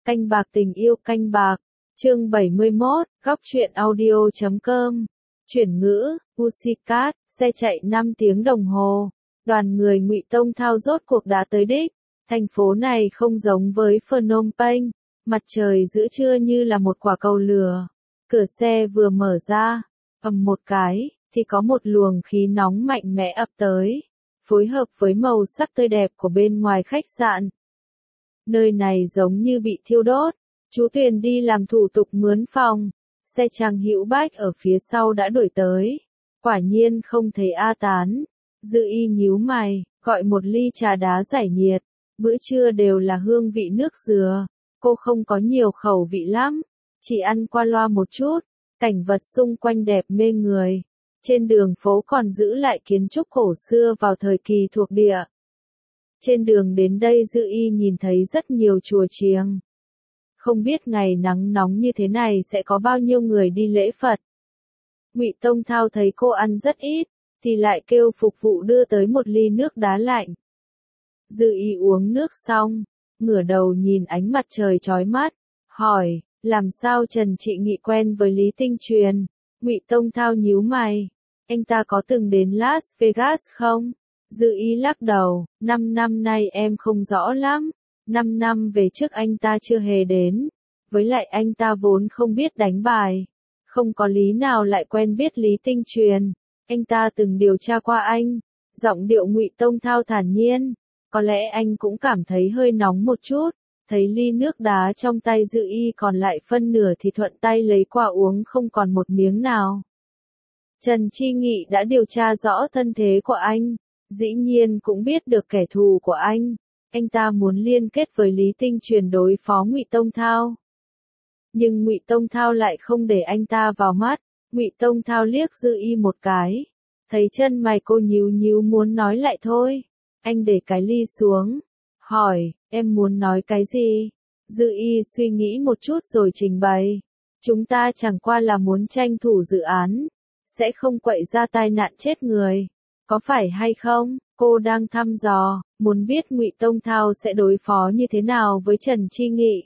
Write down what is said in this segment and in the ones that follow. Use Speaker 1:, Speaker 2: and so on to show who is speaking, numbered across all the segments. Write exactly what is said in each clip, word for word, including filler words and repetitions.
Speaker 1: Canh bạc tình yêu canh bạc, chương bảy mươi mốt, góc truyện audio chấm com. Chuyển ngữ, Pussycat, xe chạy năm tiếng đồng hồ. Đoàn người Ngụy Tông Thao rốt cuộc đã tới đích. Thành phố này không giống với Phnom Penh, mặt trời giữa trưa như là một quả cầu lửa. Cửa xe vừa mở ra, ầm một cái, thì có một luồng khí nóng mạnh mẽ ập tới, phối hợp với màu sắc tươi đẹp của bên ngoài khách sạn. Nơi này giống như bị thiêu đốt. Chú Tuyền đi làm thủ tục mướn phòng, xe Trang Hữu Bách ở phía sau đã đuổi tới. Quả nhiên không thấy A Tán. Dư Y nhíu mày, gọi một ly trà đá giải nhiệt. Bữa trưa đều là hương vị nước dừa. Cô không có nhiều khẩu vị lắm, chỉ ăn qua loa một chút. Cảnh vật xung quanh đẹp mê người. Trên đường phố còn giữ lại kiến trúc cổ xưa vào thời kỳ thuộc địa. Trên đường đến đây Dư Y nhìn thấy rất nhiều chùa chiêng. Không biết ngày nắng nóng như thế này sẽ có bao nhiêu người đi lễ Phật. Ngụy Tông Thao thấy cô ăn rất ít, thì lại kêu phục vụ đưa tới một ly nước đá lạnh. Dư Y uống nước xong, ngửa đầu nhìn ánh mặt trời chói mắt, hỏi, làm sao Trần Trị Nghị quen với Lý Tinh Truyền? Ngụy Tông Thao nhíu mày, anh ta có từng đến Las Vegas không? Dư Y lắc đầu, năm năm nay em không rõ lắm, năm năm về trước anh ta chưa hề đến, với lại anh ta vốn không biết đánh bài, không có lý nào lại quen biết Lý Tinh Truyền, anh ta từng điều tra qua anh. Giọng điệu Ngụy Tông Thao thản nhiên, có lẽ anh cũng cảm thấy hơi nóng một chút, thấy ly nước đá trong tay Dư Y còn lại phân nửa thì thuận tay lấy qua uống không còn một miếng nào. Trần Chi Nghị đã điều tra rõ thân thế của anh. Dĩ nhiên cũng biết được kẻ thù của anh, anh ta muốn liên kết với Lý Tinh Truyền đối phó Ngụy Tông Thao. Nhưng Ngụy Tông Thao lại không để anh ta vào mắt. Ngụy Tông Thao liếc Dư Y một cái, thấy chân mày cô nhíu nhíu muốn nói lại thôi. Anh để cái ly xuống, hỏi, em muốn nói cái gì? Dư Y suy nghĩ một chút rồi trình bày, chúng ta chẳng qua là muốn tranh thủ dự án, sẽ không quậy ra tai nạn chết người. Có phải hay không? Cô đang thăm dò, muốn biết Ngụy Tông Thao sẽ đối phó như thế nào với Trần Chi Nghị.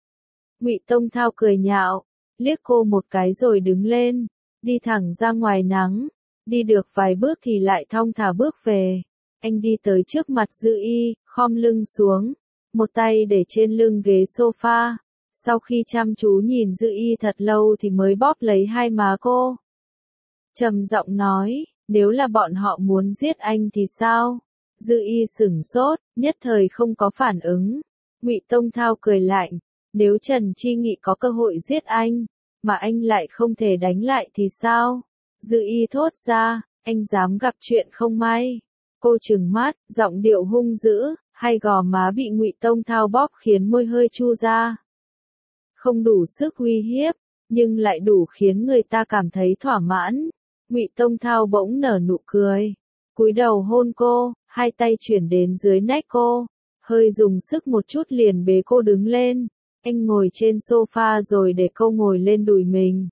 Speaker 1: Ngụy Tông Thao cười nhạo, liếc cô một cái rồi đứng lên, đi thẳng ra ngoài nắng. Đi được vài bước thì lại thong thả bước về. Anh đi tới trước mặt Dư Y, khom lưng xuống, một tay để trên lưng ghế sofa. Sau khi chăm chú nhìn Dư Y thật lâu thì mới bóp lấy hai má cô. Trầm giọng nói, nếu là bọn họ muốn giết anh thì sao? Dư Y sửng sốt, nhất thời không có phản ứng. Ngụy Tông Thao cười lạnh, nếu Trần Chi Nghị có cơ hội giết anh, mà anh lại không thể đánh lại thì sao? Dư Y thốt ra, anh dám gặp chuyện không may. Cô trừng mắt, giọng điệu hung dữ, hai gò má bị Ngụy Tông Thao bóp khiến môi hơi chu ra. Không đủ sức uy hiếp, nhưng lại đủ khiến người ta cảm thấy thỏa mãn. Ngụy Tông Thao bỗng nở nụ cười, cúi đầu hôn cô, hai tay chuyển đến dưới nách cô, hơi dùng sức một chút liền bế cô đứng lên. Anh ngồi trên sofa rồi để cô ngồi lên đùi mình.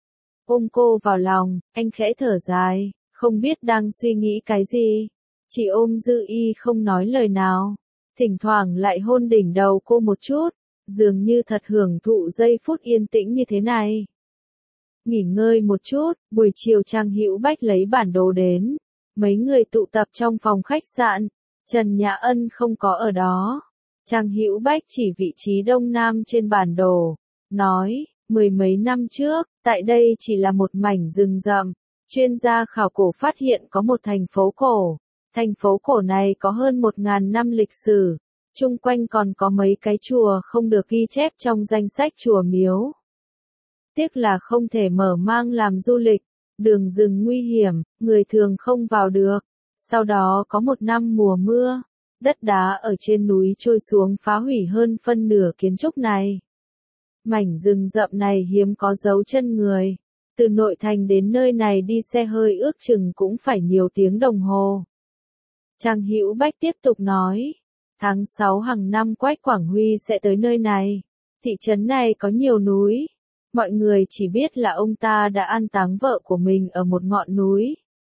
Speaker 1: Ôm cô vào lòng, anh khẽ thở dài, không biết đang suy nghĩ cái gì. Chỉ ôm Dư Y không nói lời nào, thỉnh thoảng lại hôn đỉnh đầu cô một chút, dường như thật hưởng thụ giây phút yên tĩnh như thế này. Nghỉ ngơi một chút, buổi chiều Trang Hữu Bách lấy bản đồ đến. Mấy người tụ tập trong phòng khách sạn, Trần Nhã Ân không có ở đó. Trang Hữu Bách chỉ vị trí đông nam trên bản đồ, nói, mười mấy năm trước, tại đây chỉ là một mảnh rừng rậm. Chuyên gia khảo cổ phát hiện có một thành phố cổ. Thành phố cổ này có hơn một ngàn năm lịch sử. Chung quanh còn có mấy cái chùa không được ghi chép trong danh sách chùa miếu. Tiếc là không thể mở mang làm du lịch, đường rừng nguy hiểm, người thường không vào được. Sau đó có một năm mùa mưa, đất đá ở trên núi trôi xuống phá hủy hơn phân nửa kiến trúc này. Mảnh rừng rậm này hiếm có dấu chân người. Từ nội thành đến nơi này đi xe hơi ước chừng cũng phải nhiều tiếng đồng hồ. Trang Hữu Bách tiếp tục nói, tháng sáu hàng năm Quách Quảng Huy sẽ tới nơi này. Thị trấn này có nhiều núi. Mọi người chỉ biết là ông ta đã an táng vợ của mình ở một ngọn núi.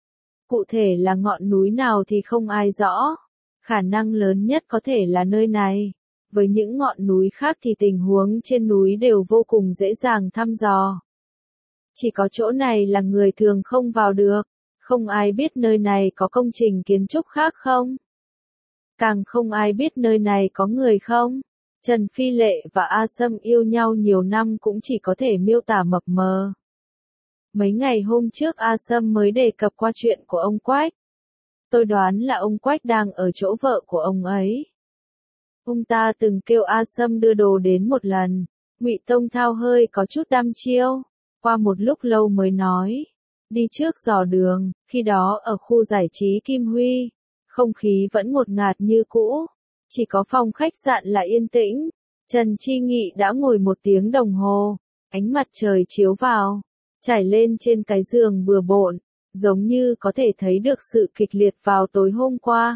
Speaker 1: Cụ thể là ngọn núi nào thì không ai rõ. Khả năng lớn nhất có thể là nơi này. Với những ngọn núi khác thì tình huống trên núi đều vô cùng dễ dàng thăm dò. Chỉ có chỗ này là người thường không vào được, không ai biết nơi này có công trình kiến trúc khác không. Càng không ai biết nơi này có người không. Trần Phi Lệ và A Sâm yêu nhau nhiều năm cũng chỉ có thể miêu tả mập mờ. Mấy ngày hôm trước A Sâm mới đề cập qua chuyện của ông Quách. Tôi đoán là ông Quách đang ở chỗ vợ của ông ấy. Ông ta từng kêu A Sâm đưa đồ đến một lần. Ngụy Tông Thao hơi có chút đăm chiêu. Qua một lúc lâu mới nói. Đi trước dò đường, khi đó ở khu giải trí Kim Huy. Không khí vẫn ngột ngạt như cũ. Chỉ có phòng khách sạn là yên tĩnh. Trần Chi Nghị đã ngồi một tiếng đồng hồ. Ánh mặt trời chiếu vào. Trải lên trên cái giường bừa bộn. Giống như có thể thấy được sự kịch liệt vào tối hôm qua.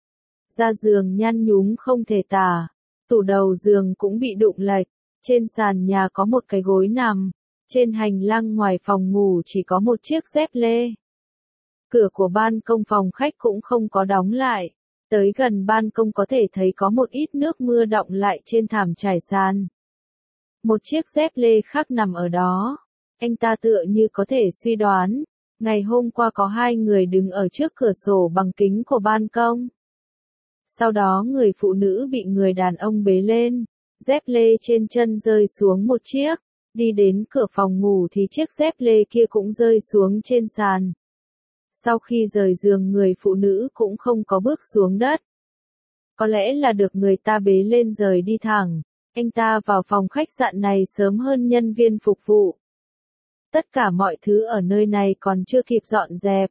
Speaker 1: Ra giường nhăn nhúm không thể tả. Tủ đầu giường cũng bị đụng lệch. Trên sàn nhà có một cái gối nằm. Trên hành lang ngoài phòng ngủ chỉ có một chiếc dép lê. Cửa của ban công phòng khách cũng không có đóng lại. Tới gần ban công có thể thấy có một ít nước mưa đọng lại trên thảm trải sàn. Một chiếc dép lê khác nằm ở đó. Anh ta tựa như có thể suy đoán. Ngày hôm qua có hai người đứng ở trước cửa sổ bằng kính của ban công. Sau đó người phụ nữ bị người đàn ông bế lên. Dép lê trên chân rơi xuống một chiếc. Đi đến cửa phòng ngủ thì chiếc dép lê kia cũng rơi xuống trên sàn. Sau khi rời giường người phụ nữ cũng không có bước xuống đất. Có lẽ là được người ta bế lên rời đi thẳng. Anh ta vào phòng khách sạn này sớm hơn nhân viên phục vụ. Tất cả mọi thứ ở nơi này còn chưa kịp dọn dẹp.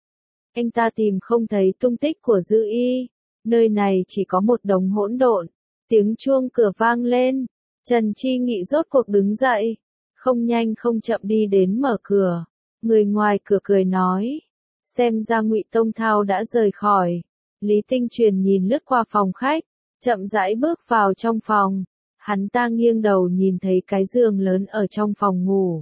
Speaker 1: Anh ta tìm không thấy tung tích của Dư Y. Nơi này chỉ có một đống hỗn độn. Tiếng chuông cửa vang lên. Trần Chi Nghị rốt cuộc đứng dậy. Không nhanh không chậm đi đến mở cửa. Người ngoài cửa cười nói. Xem ra Ngụy Tông Thao đã rời khỏi. Lý Tinh Truyền nhìn lướt qua phòng khách. Chậm rãi bước vào trong phòng. Hắn ta nghiêng đầu nhìn thấy cái giường lớn ở trong phòng ngủ.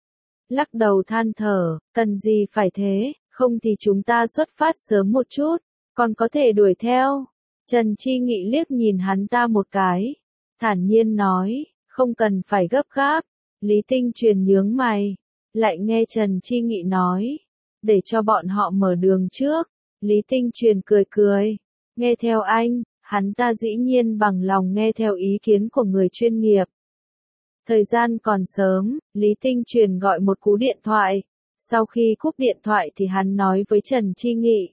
Speaker 1: Lắc đầu than thở, cần gì phải thế, không thì chúng ta xuất phát sớm một chút, còn có thể đuổi theo. Trần Chi Nghị liếc nhìn hắn ta một cái, thản nhiên nói, không cần phải gấp gáp. Lý Tinh Truyền nhướng mày, lại nghe Trần Chi Nghị nói, để cho bọn họ mở đường trước. Lý Tinh Truyền cười cười, nghe theo anh, hắn ta dĩ nhiên bằng lòng nghe theo ý kiến của người chuyên nghiệp. Thời gian còn sớm, Lý Tinh Truyền gọi một cú điện thoại. Sau khi cúp điện thoại thì hắn nói với Trần Chi Nghị.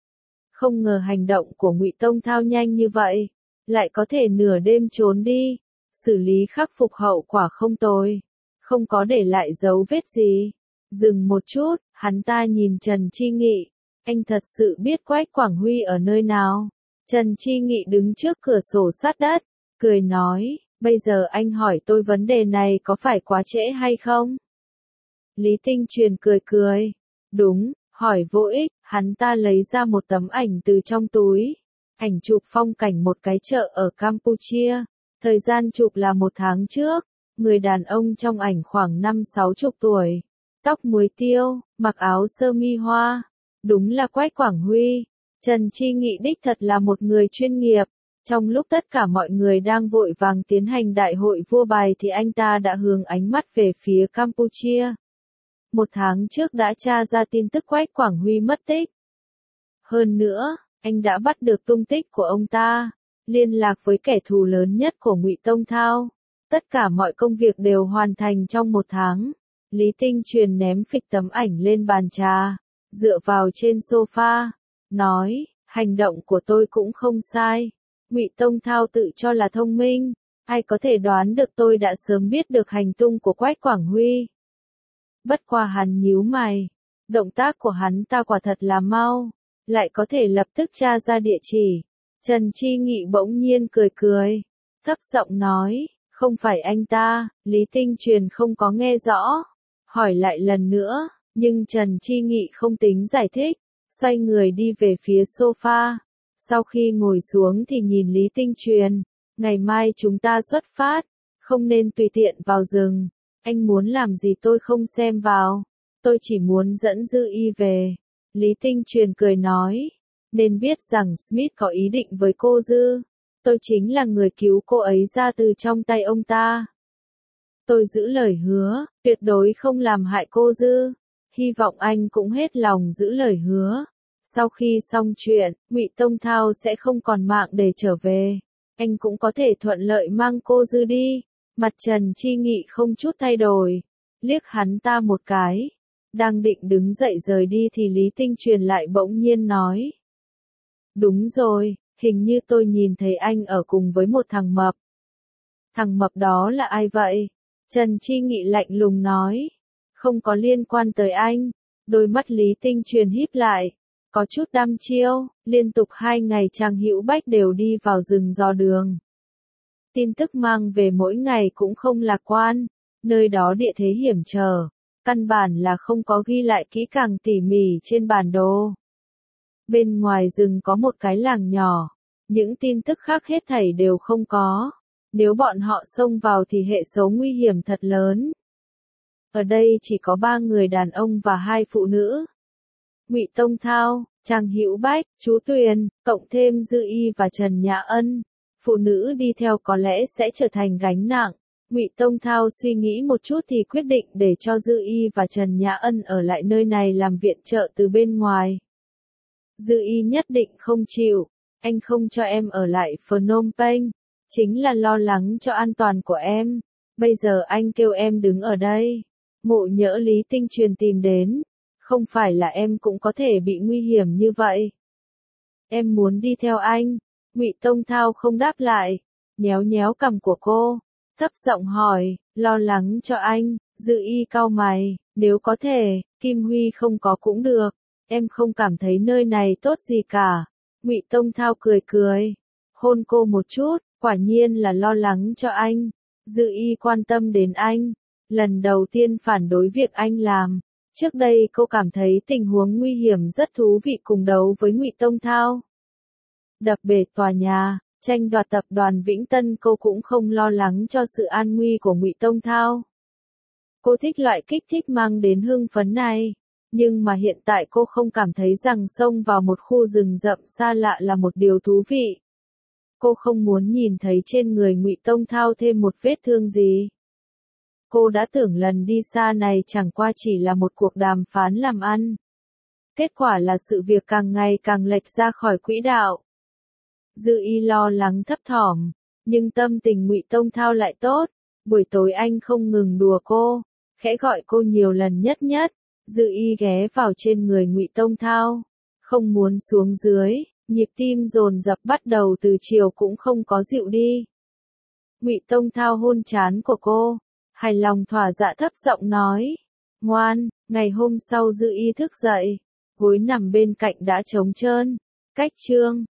Speaker 1: Không ngờ hành động của Ngụy Tông Thao nhanh như vậy, lại có thể nửa đêm trốn đi, xử lý khắc phục hậu quả không tồi, không có để lại dấu vết gì. Dừng một chút, hắn ta nhìn Trần Chi Nghị, anh thật sự biết Quách Quảng Huy ở nơi nào? Trần Chi Nghị đứng trước cửa sổ sát đất, cười nói. Bây giờ anh hỏi tôi vấn đề này có phải quá trễ hay không? Lý Tinh Truyền cười cười. Đúng, hỏi vô ích, hắn ta lấy ra một tấm ảnh từ trong túi. Ảnh chụp phong cảnh một cái chợ ở Campuchia. Thời gian chụp là một tháng trước. Người đàn ông trong ảnh khoảng năm sáu chục tuổi. Tóc muối tiêu, mặc áo sơ mi hoa. Đúng là Quách Quảng Huy. Trần Chi Nghị đích thật là một người chuyên nghiệp. Trong lúc tất cả mọi người đang vội vàng tiến hành đại hội vua bài thì anh ta đã hướng ánh mắt về phía Campuchia. Một tháng trước đã tra ra tin tức Quách Quảng Huy mất tích. Hơn nữa, anh đã bắt được tung tích của ông ta, liên lạc với kẻ thù lớn nhất của Ngụy Tông Thao. Tất cả mọi công việc đều hoàn thành trong một tháng. Lý Tinh Truyền ném phịch tấm ảnh lên bàn trà, dựa vào trên sofa, nói, hành động của tôi cũng không sai. Ngụy Tông Thao tự cho là thông minh, ai có thể đoán được tôi đã sớm biết được hành tung của Quách Quảng Huy. Bất qua hắn nhíu mày, động tác của hắn ta quả thật là mau, lại có thể lập tức tra ra địa chỉ. Trần Chi Nghị bỗng nhiên cười cười, thấp giọng nói, không phải anh ta. Lý Tinh Truyền không có nghe rõ, hỏi lại lần nữa, nhưng Trần Chi Nghị không tính giải thích, xoay người đi về phía sofa. Sau khi ngồi xuống thì nhìn Lý Tinh Truyền, ngày mai chúng ta xuất phát, không nên tùy tiện vào rừng. Anh muốn làm gì tôi không xem vào, tôi chỉ muốn dẫn Dư Y về. Lý Tinh Truyền cười nói, nên biết rằng Smith có ý định với cô Dư. Tôi chính là người cứu cô ấy ra từ trong tay ông ta. Tôi giữ lời hứa, tuyệt đối không làm hại cô Dư. Hy vọng anh cũng hết lòng giữ lời hứa. Sau khi xong chuyện, Ngụy Tông Thao sẽ không còn mạng để trở về. Anh cũng có thể thuận lợi mang cô Dư đi. Mặt Trần Chi Nghị không chút thay đổi. Liếc hắn ta một cái. Đang định đứng dậy rời đi thì Lý Tinh Truyền lại bỗng nhiên nói. Đúng rồi, hình như tôi nhìn thấy anh ở cùng với một thằng mập. Thằng mập đó là ai vậy? Trần Chi Nghị lạnh lùng nói. Không có liên quan tới anh. Đôi mắt Lý Tinh Truyền híp lại. Có chút đăm chiêu, liên tục hai ngày Trang Hữu Bách đều đi vào rừng dò đường. Tin tức mang về mỗi ngày cũng không lạc quan, nơi đó địa thế hiểm trở, căn bản là không có ghi lại kỹ càng tỉ mỉ trên bản đồ. Bên ngoài rừng có một cái làng nhỏ, những tin tức khác hết thảy đều không có. Nếu bọn họ xông vào thì hệ số nguy hiểm thật lớn. Ở đây chỉ có ba người đàn ông và hai phụ nữ. Ngụy Tông Thao, Trang Hữu Bách, Chú Tuyền, cộng thêm Dư Y và Trần Nhã Ân. Phụ nữ đi theo có lẽ sẽ trở thành gánh nặng. Ngụy Tông Thao suy nghĩ một chút thì quyết định để cho Dư Y và Trần Nhã Ân ở lại nơi này làm viện trợ từ bên ngoài. Dư Y nhất định không chịu. Anh không cho em ở lại Phnom Penh. Chính là lo lắng cho an toàn của em. Bây giờ anh kêu em đứng ở đây. Ngộ nhỡ Lý Tinh Truyền tìm đến. Không phải là em cũng có thể bị nguy hiểm như vậy. Em muốn đi theo anh. Ngụy Tông Thao không đáp lại. Nhéo nhéo cằm của cô. Thấp giọng hỏi, lo lắng cho anh. Dư Y cau mày. Nếu có thể, Kim Huy không có cũng được. Em không cảm thấy nơi này tốt gì cả. Ngụy Tông Thao cười cười. Hôn cô một chút. Quả nhiên là lo lắng cho anh. Dư Y quan tâm đến anh. Lần đầu tiên phản đối việc anh làm. Trước đây cô cảm thấy tình huống nguy hiểm rất thú vị cùng đấu với Ngụy Tông Thao. Đập bể tòa nhà, tranh đoạt tập đoàn Vĩnh Tân cô cũng không lo lắng cho sự an nguy của Ngụy Tông Thao. Cô thích loại kích thích mang đến hưng phấn này. Nhưng mà hiện tại cô không cảm thấy rằng xông vào một khu rừng rậm xa lạ là một điều thú vị. Cô không muốn nhìn thấy trên người Ngụy Tông Thao thêm một vết thương gì. Cô đã tưởng lần đi xa này chẳng qua chỉ là một cuộc đàm phán làm ăn. Kết quả là sự việc càng ngày càng lệch ra khỏi quỹ đạo. Dư Y lo lắng thấp thỏm, nhưng tâm tình Ngụy Tông Thao lại tốt. Buổi tối anh không ngừng đùa cô, khẽ gọi cô nhiều lần nhất nhất. Dư Y ghé vào trên người Ngụy Tông Thao, không muốn xuống dưới, nhịp tim dồn dập bắt đầu từ chiều cũng không có dịu đi. Ngụy Tông Thao hôn trán của cô, hài lòng thỏa dạ thấp giọng nói, ngoan. Ngày hôm sau Dư Y thức dậy, gối nằm bên cạnh đã trống trơn. Cách chương